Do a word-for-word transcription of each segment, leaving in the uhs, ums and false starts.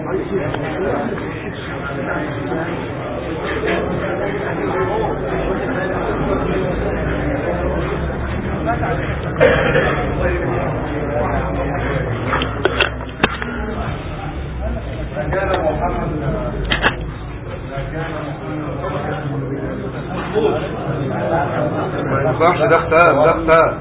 ما ينفعش ده اختام ده اختام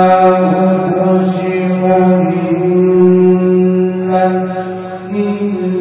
النفس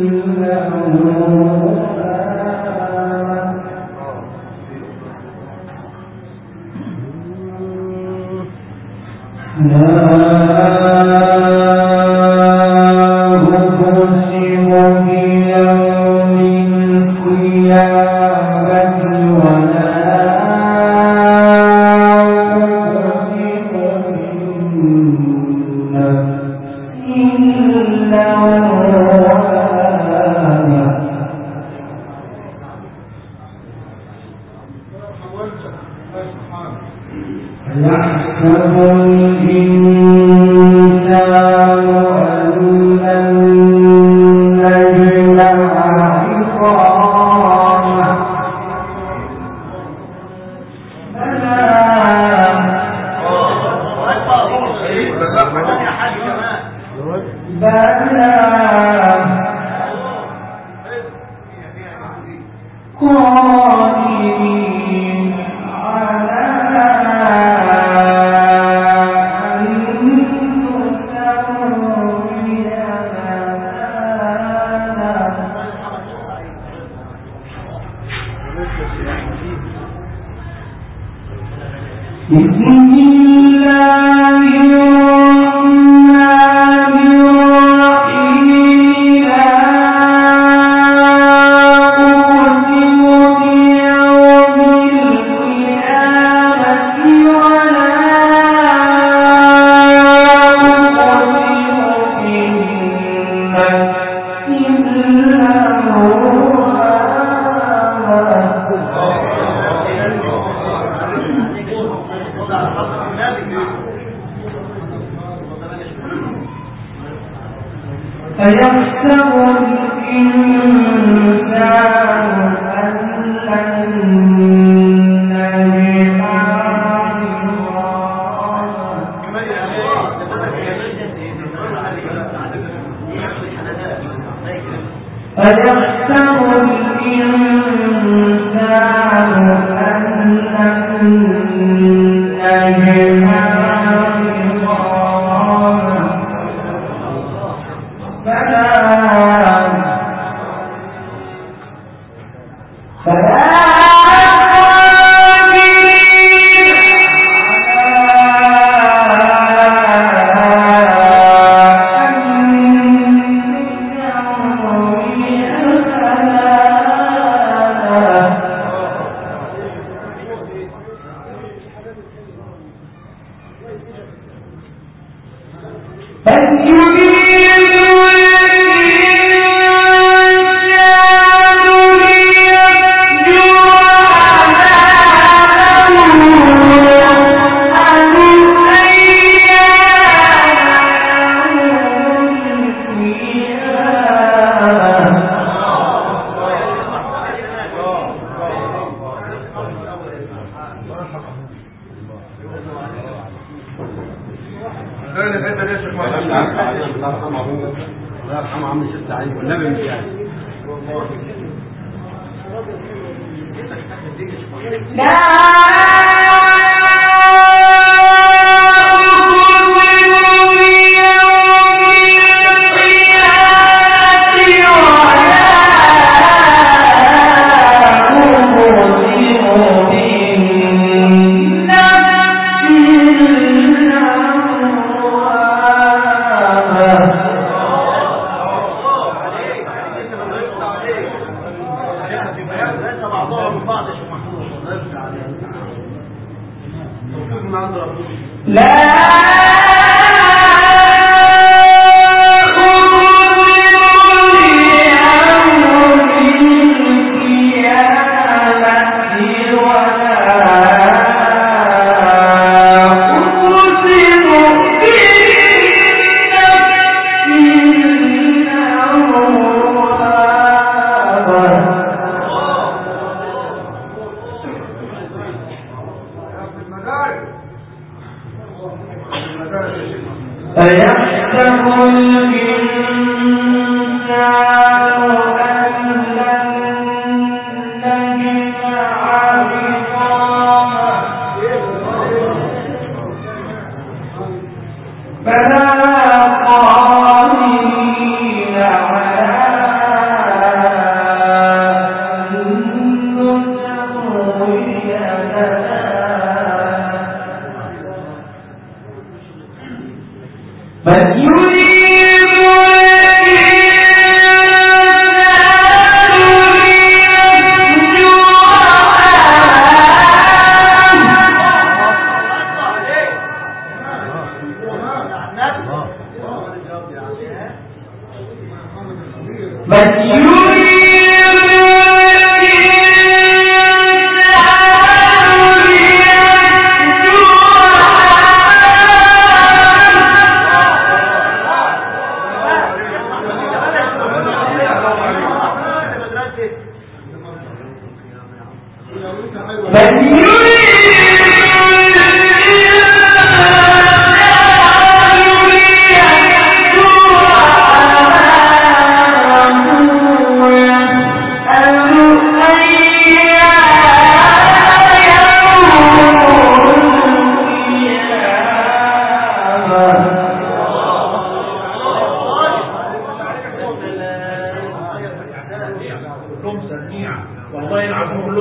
بل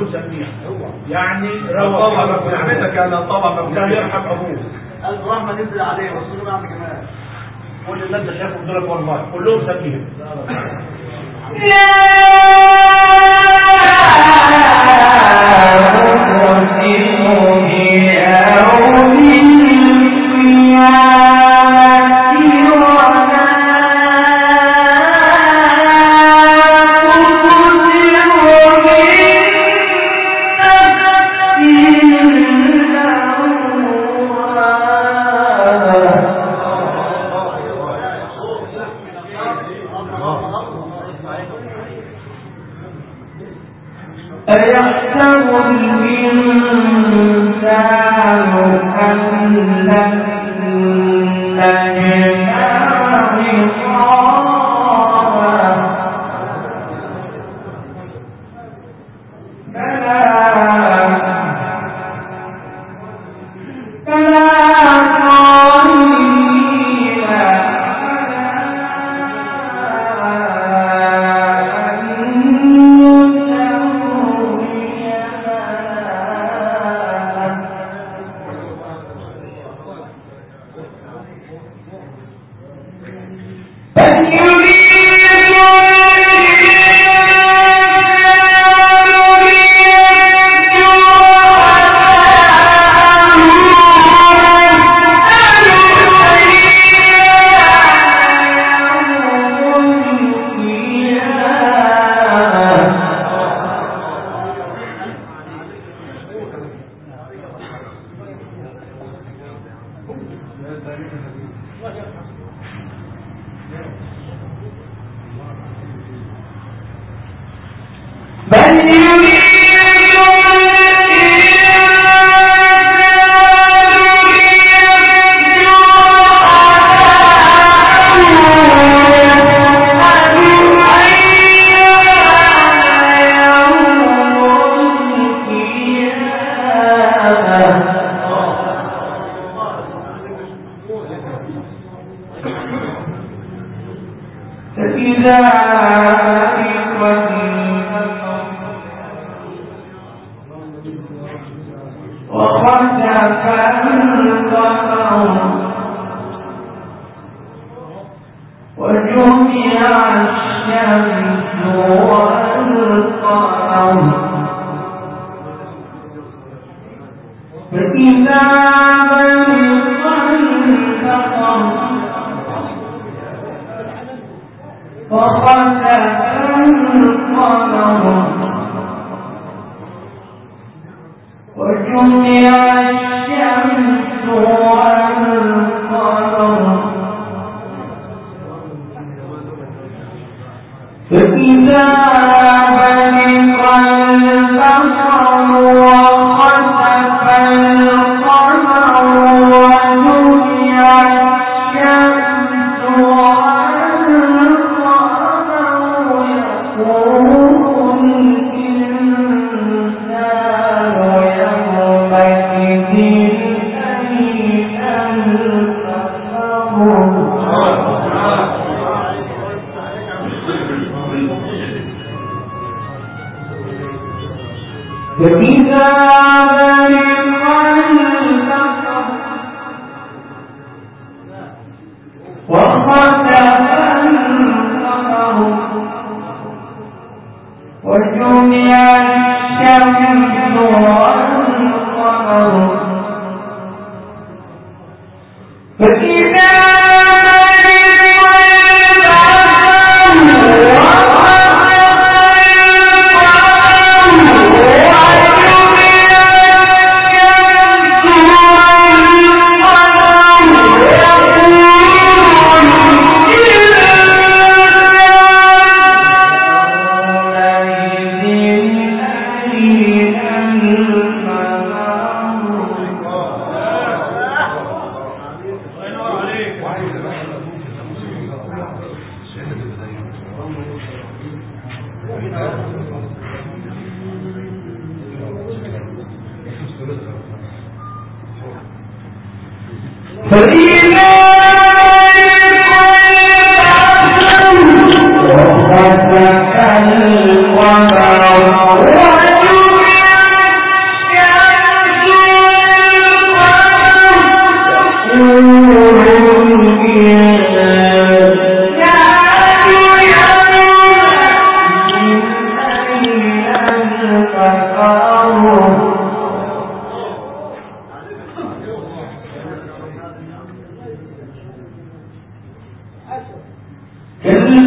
سميها يعني روى نعمتك انا طبعا لا يرحم ابوه قلب رحمه تنزل عليه بس له بعد كمان كل اللي انت شايفهم دول والله كلهم سميهم وَخَسَفَ الْقَمَرُ وَجُمِعَ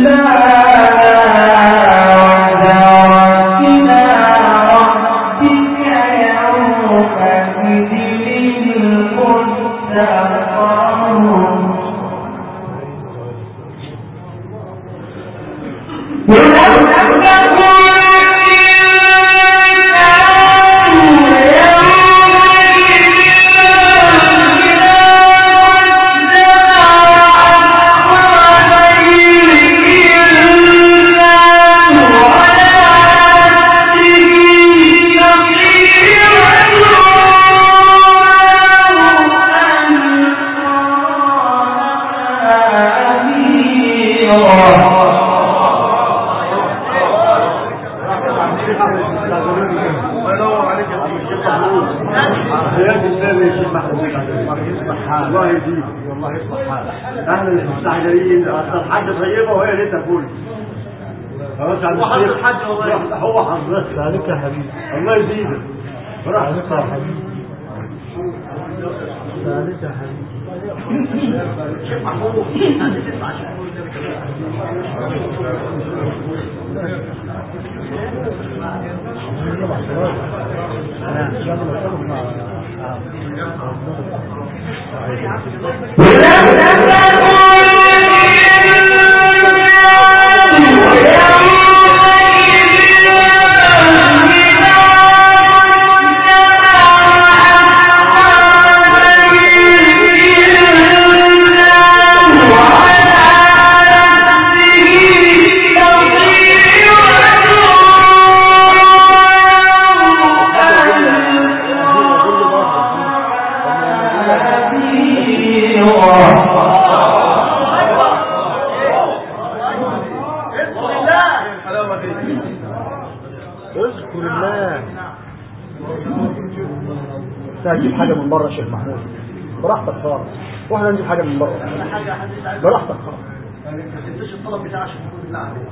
الله يزيد والله يصلح حالك. اهلا المستعجلين اصل الحاجه طيبه وهي لسه فول خلاص على وحظ الحج والله هو حظك ذلك يا حبيبي. الله يزيدك ذلك يا حبيبي. ذلك يا حبيبي. شيخ محمود انت تسمع شيخ محمود هجيب حاجة من بره يا شيخ محمود براحتك خالص. واحنا نجيب حاجة من بره براحتك خالص. ما تنساش الطلب بتاع شيخ محمود بالله عليك.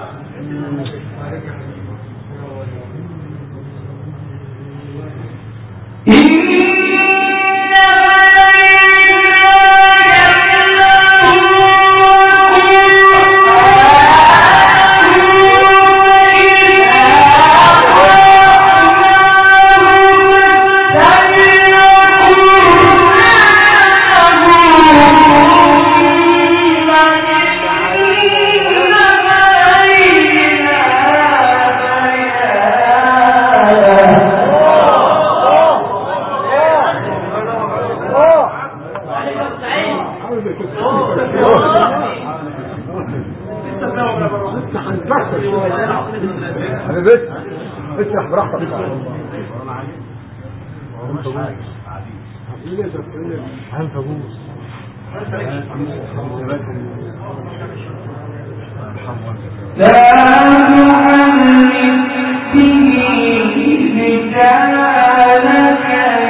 اسرح براحتك عن فجوز لا تحرك به لسانك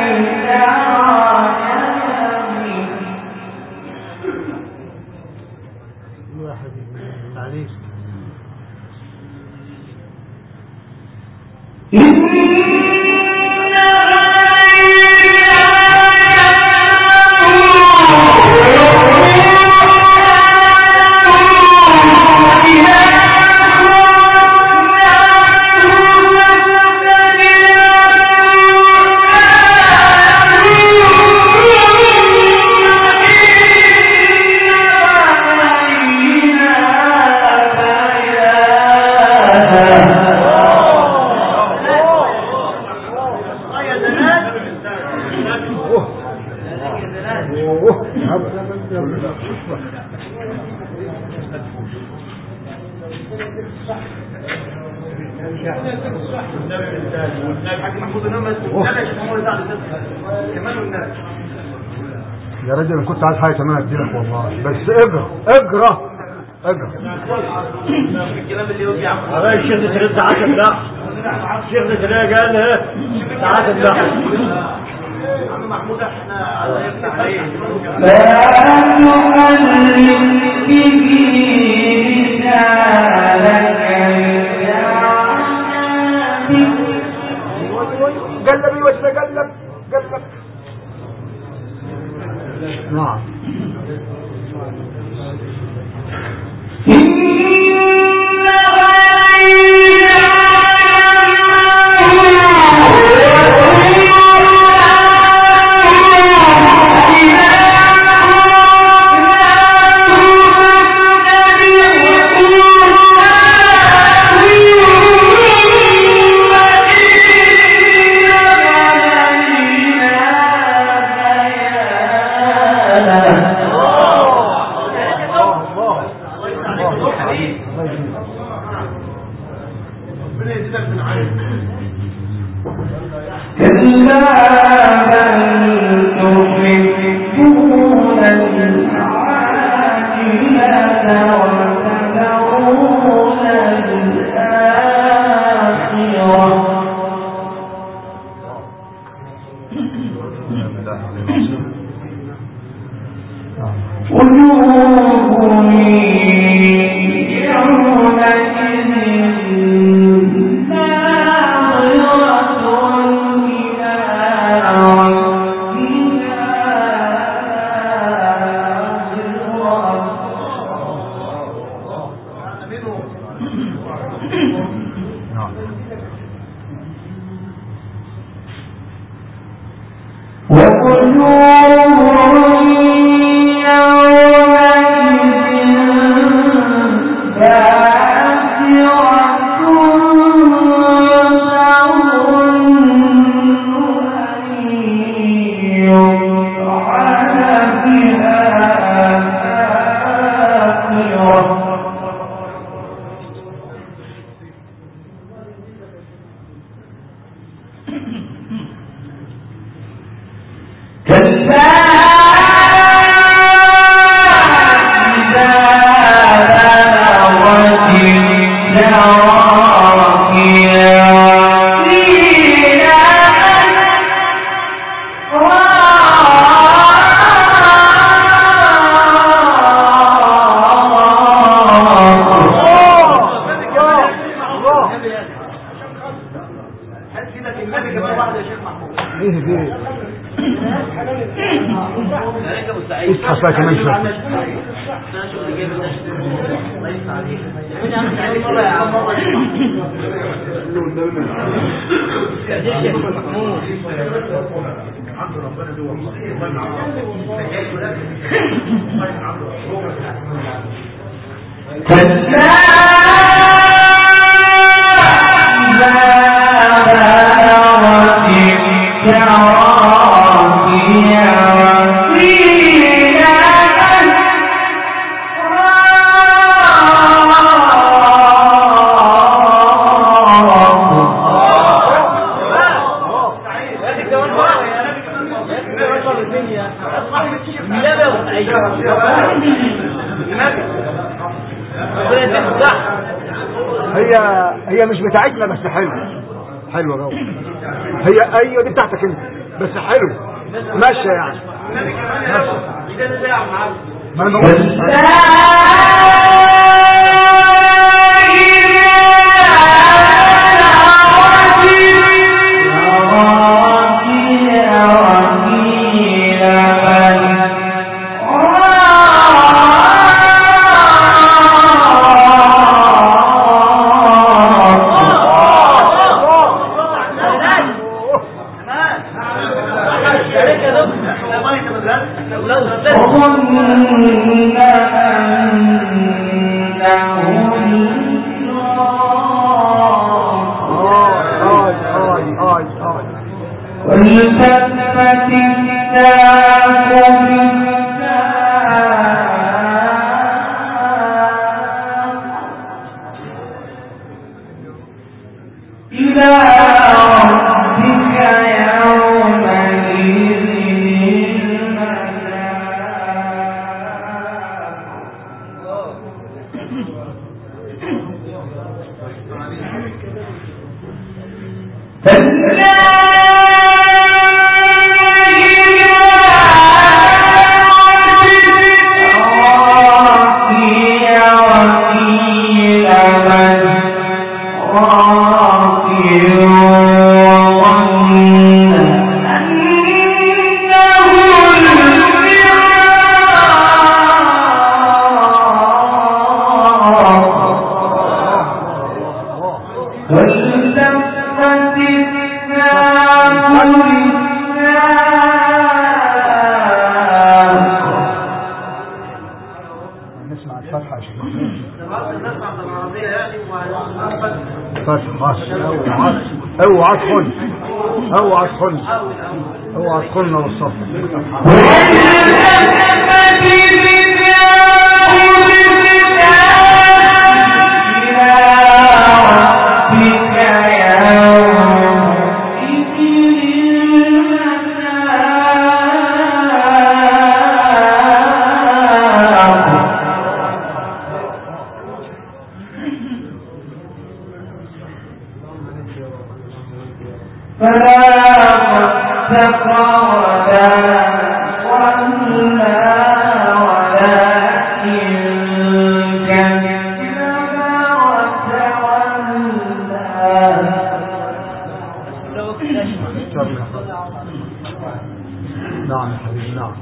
يا حبيبي معليش يا رجل انا كنت عايز حاجه كمان اديلك والله بس اجرى اجرى اجرى الكلام اللي يوجع والله الشيخ ده ترد عشر لا الشيخ ده تلاقي قال ايه ساعات لا عم محمود احنا على يفتح عليه لا تحرك به لسانك قلبي وتقلب قلب نعم وقلوب يوم اصحى فيها كمان شويه. هي هي مش بتاعتنا بس حلوه حلوه جو. هي ايوه دي بتاعتك انت بس حلو ماشيه يعني. ما انا بقول اوعى تخن اوعى تخن اوعى تخن والصف نعم حبيبي نعم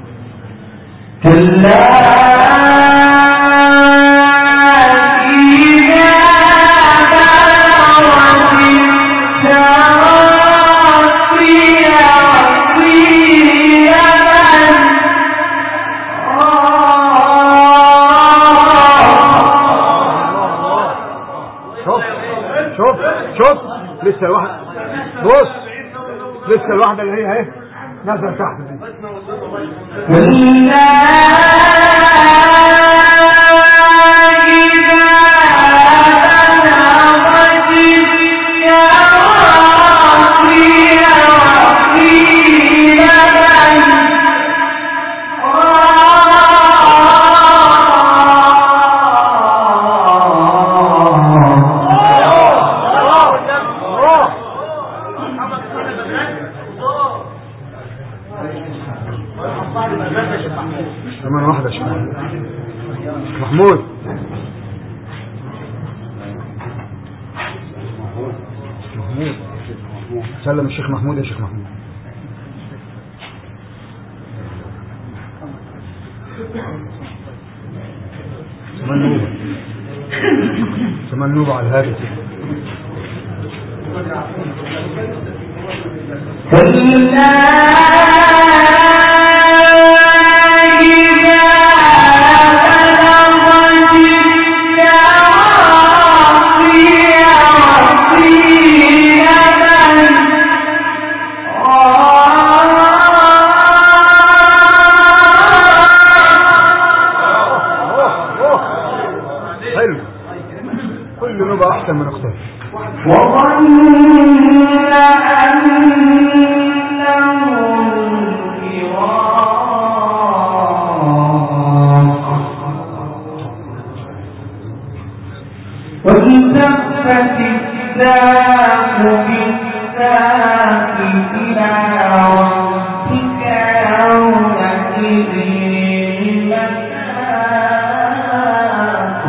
شوف شوف لسه الواحد بص لسه الواحدة اللي هي اهي نزل تحت دي كمان واحدة شمال محمود محمود سلم الشيخ محمود يا شيخ محمود سمنوبة سمنوبة على الهادي كلا كل نوبة أحسن من أختها وظن والتفت الساق بالساق إلى ربك يومئذ المساق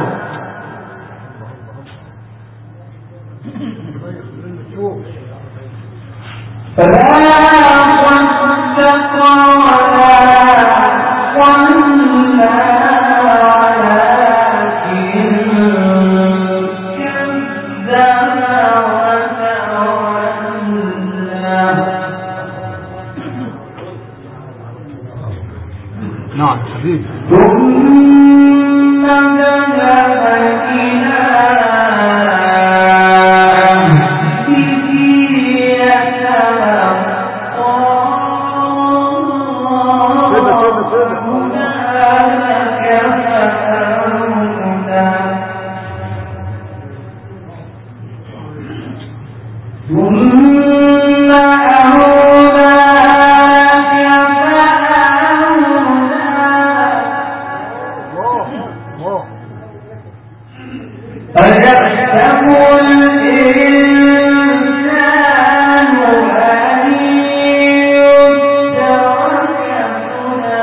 فلا صدق ولا صلى نعم حبيبي ثم ذهب إلى أهله يتمطى هنالك فأولى ثم أولى أيحسب الإنسان أن يترك سدى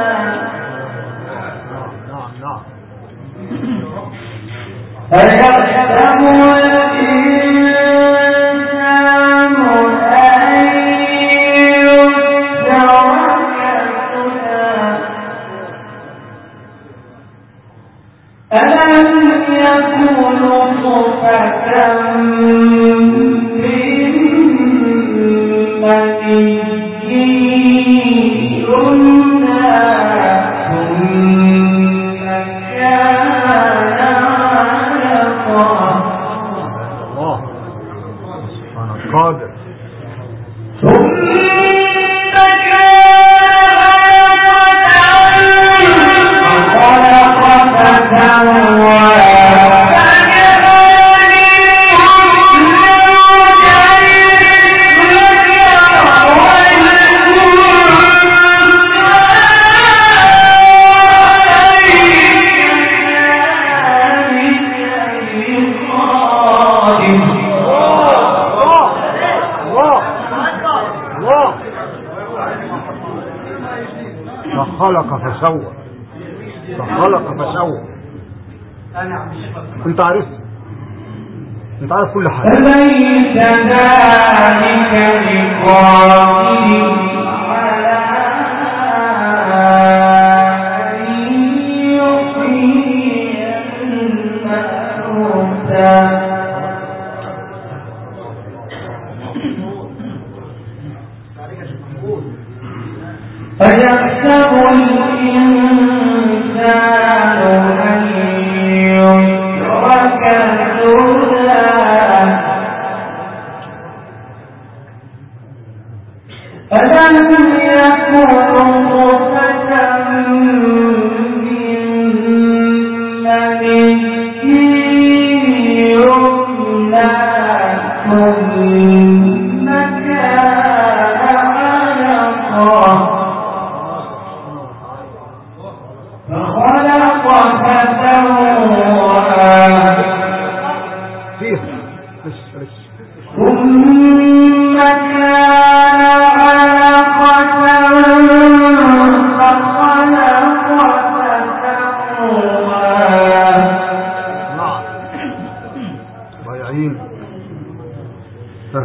أيحسب الإنسان أن يترك سدى ألم يكن نطفة من مني يمنى ثم كان علقة الله سبحان القادر ثم كان خلق فسوى فخلق فسوى فخلق فسوى انت عارف انت عارف كل حاجة فليس ذلك بقادر على أن يحيي الموتى أيحسب الإنسان أن يترك سدى ألم يكن نطفة من مني يمنى ثم كان علقة فخلق فسوى فيه بس بس ثم كان علقة فخلق فسوى نعم ضايعين ها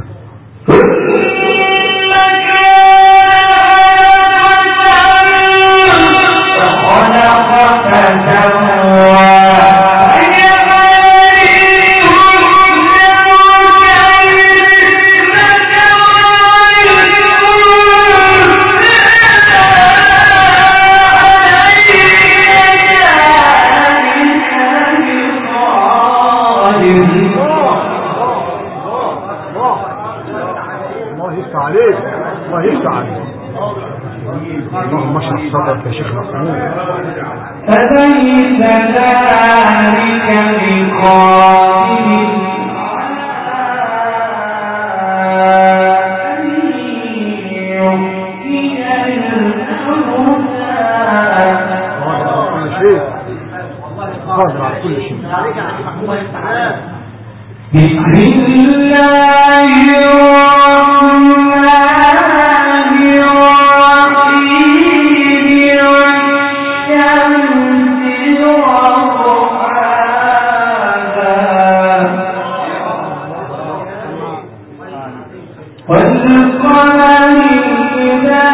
خلق الشيخ محمود. أليس ذلك بقادر أن يحيي الموتى قادر على كل شيء. بسم الله الرحمن الرحيم والشمس وضحاها والقمر إذا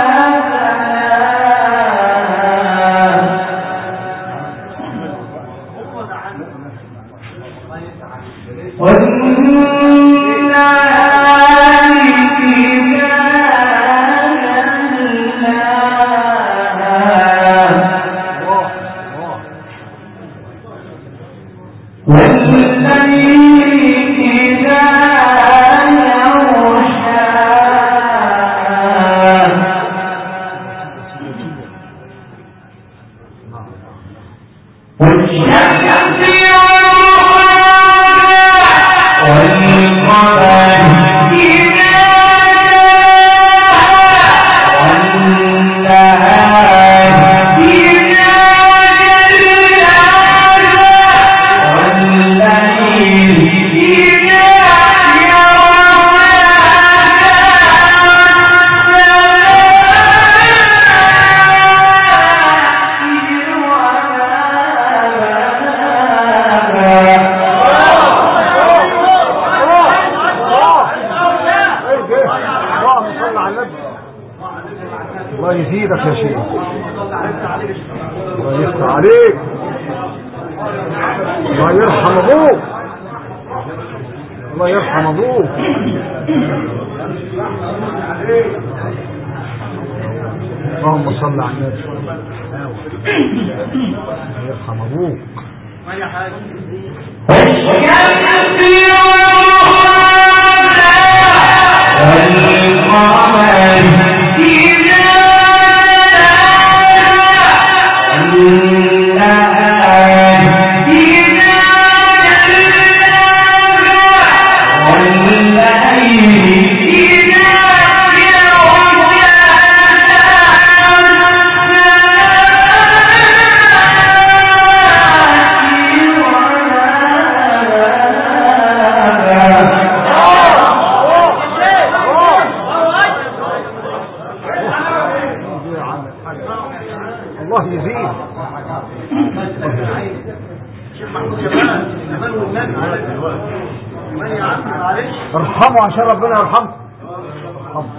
الله يزيدك يا شيخ. الله يفتح عليك. الله يرحم ابوك. الله يرحم ابوك. اللهم صل على النبي. الله يرحم ابوك. الله يزيد. ارحمه عشان ربنا يرحمه. ارحمه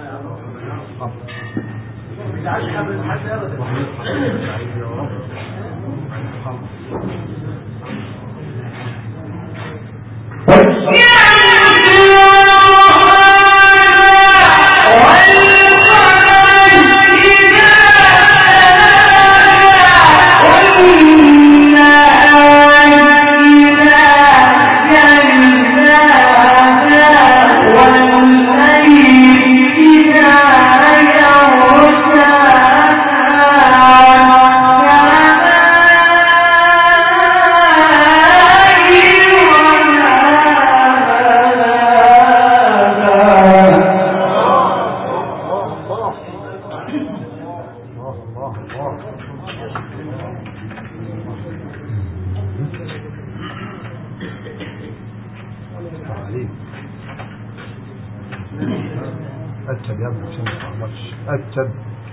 أكد يا ابن عشان ما تعملش. أكد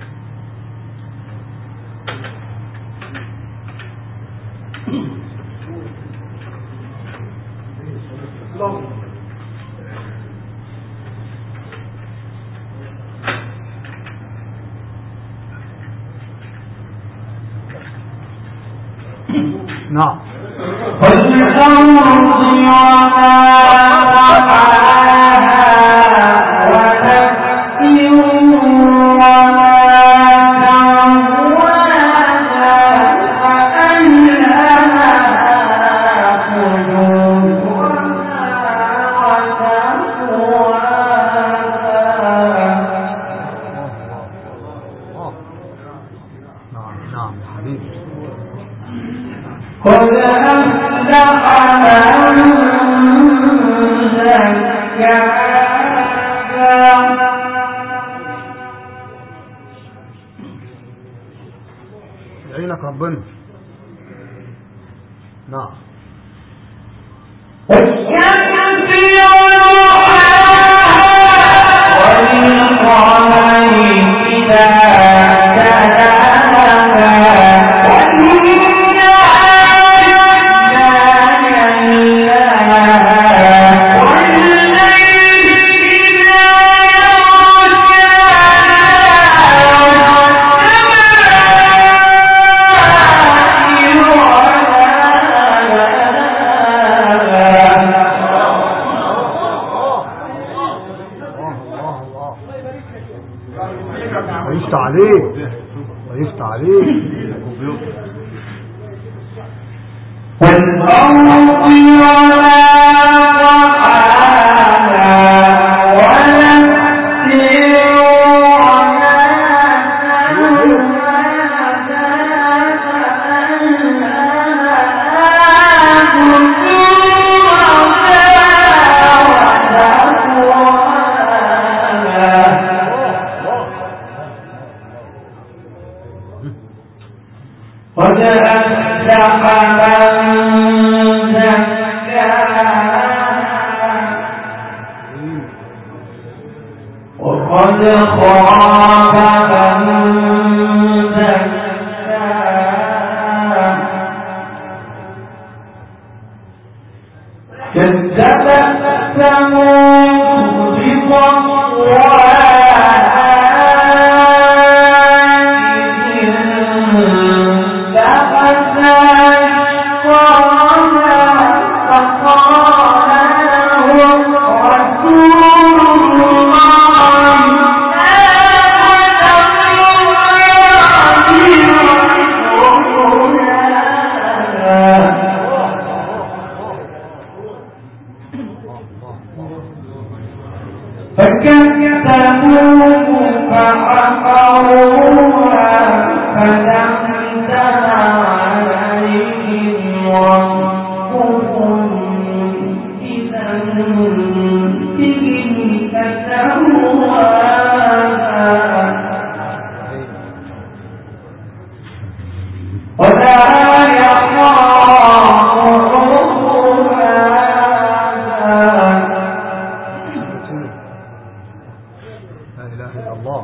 نعم. نعم نعم يا حبيبي. قد أفلح من زكاها يعينك ربنا. نعم. والشمس وضحاها والقمر إذا تلاها والنهار إذا جلاها والليل إذا ويفتح عليك ويفتح عليك. والأرض وما طحاها ونفس وما قد أفلح من زكاها وقد خاب من دساها كذبت ثمود بطغواها فكذبوه فعقروها فدمدم عليهم ربهم بذنبهم فسواها ولا يخاف لا إله إلا الله.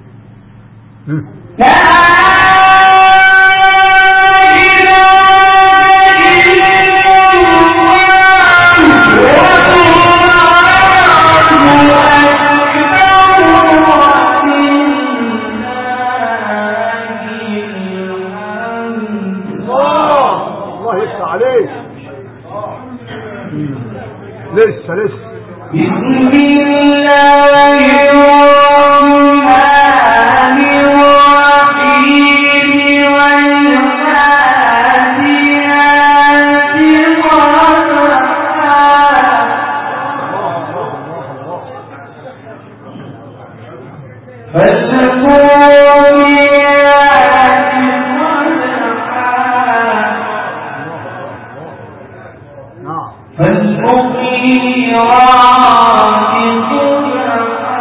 الله يفتح عليك. لسه لسه. بسم الله الرحمن الرحيم والعاديات ضبحا فالموريات قدحا نعم. فالمغيرات صبحا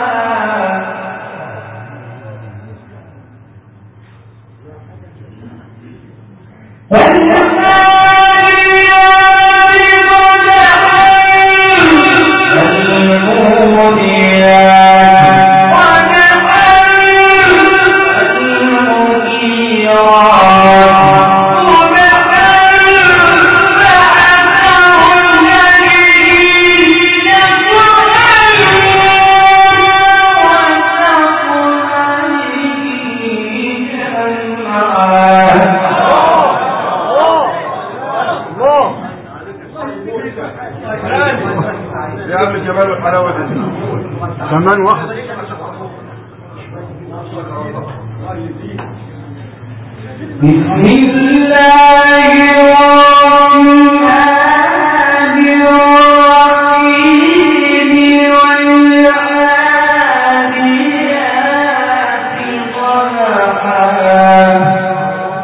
يا عم جمال الحلاوة دي كمان واحد. بسم الله الرحمن الرحيم والعاديات ضبحا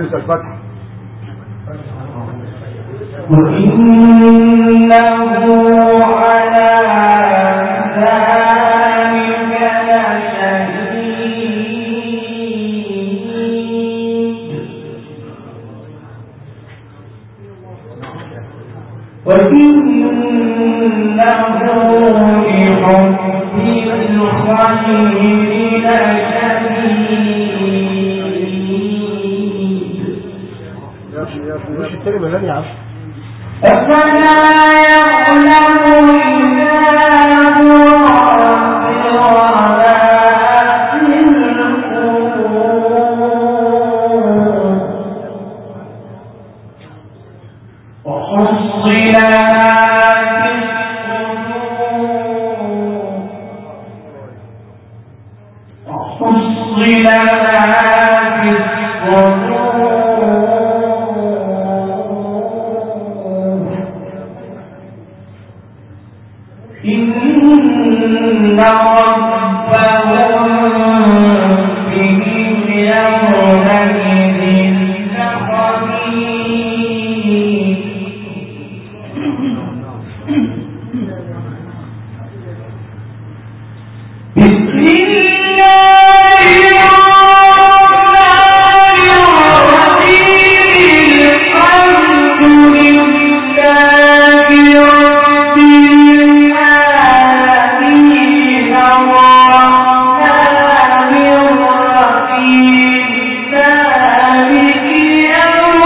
همزة الفتح. وإنه على ذلك لشهيد وإنه لحب الخير لشديد. مش الكلمة لن يعرف أفلا يعلم إذا برات القلوب وحصل إن ربهم بهم يومئذ لخبير. بسم الله الرحمن الرحيم. الحمد لله رب العالمين الرحمن الرحيم مالك يوم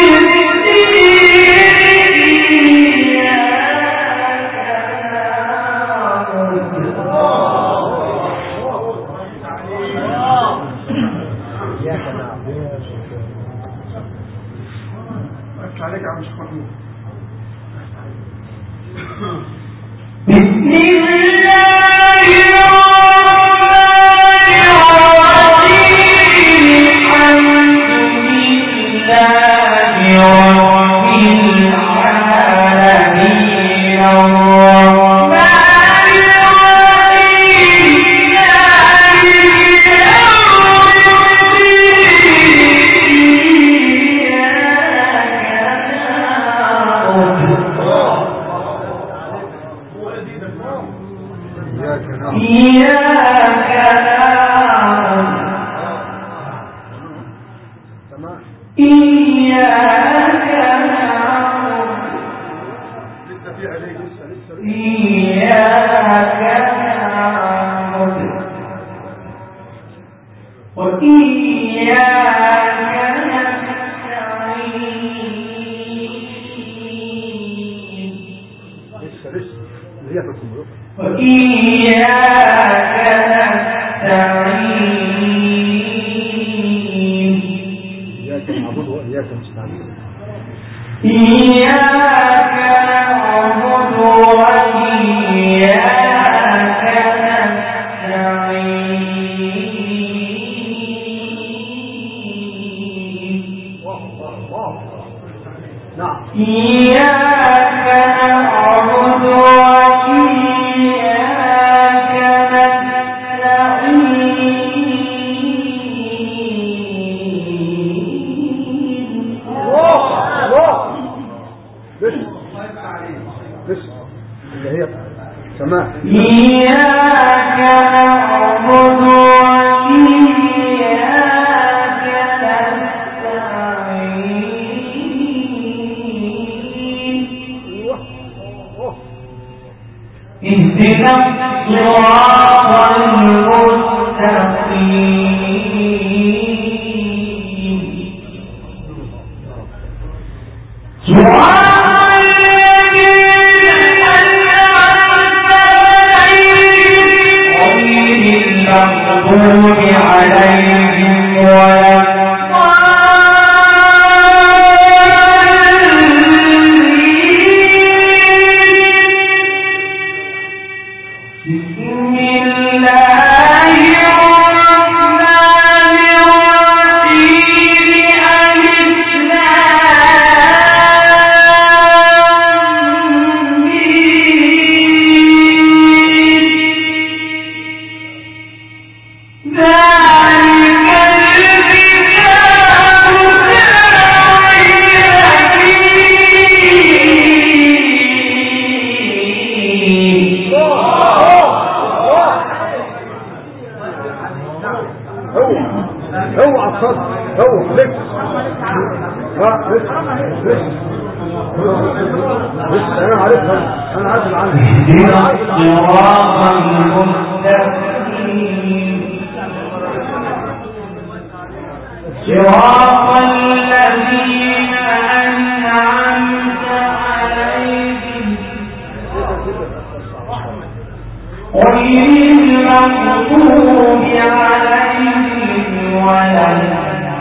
عليك يا مش محمود. بسم الله الرحمن الرحيم. الحمد لله رب العالمين الرحمن الرحيم مالك إياك نعبد إياك نعبد إياك نعبد وإياك نستعين. لسه لسه اللي هي في الكمبيوتر. وإياك نستعين. إياك نعبد وإياك نستعين. إياك نعبد وإياك نستعين. نعم. إياك نعبد وإياك نستعين. الله الله. لسه لسه اللي هي سماء. إياك نعبد وإياك نستعين. اهدنا الصراط المستقيم. صراط الذين أنعمت عليهم غير المغضوب عليهم ولا الضالين. بسم الله الرحمن هو هو عصر هو لسه لا لسه لسه لسه انا عارفها انا عارف عنها صراط المستقيم صراط الذين أنعمت عليهم غير المغضوب عليهم ولا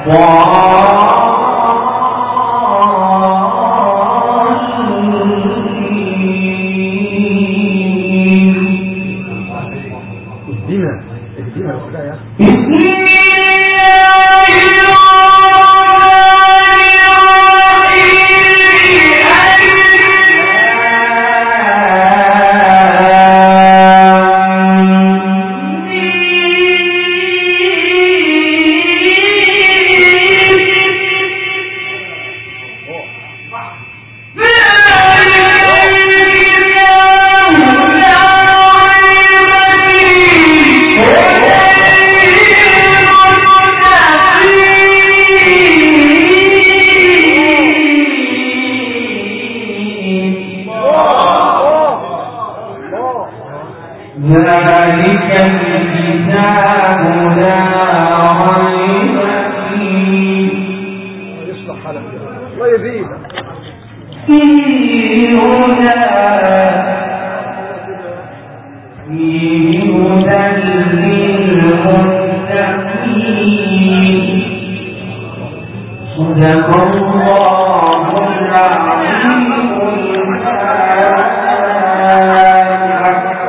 اهدنا اهدنا الهداية ذلك الكتاب لا ريب فيه يصلح حالك الله يزيد فيه هدى فيه هدى للمتقين صدق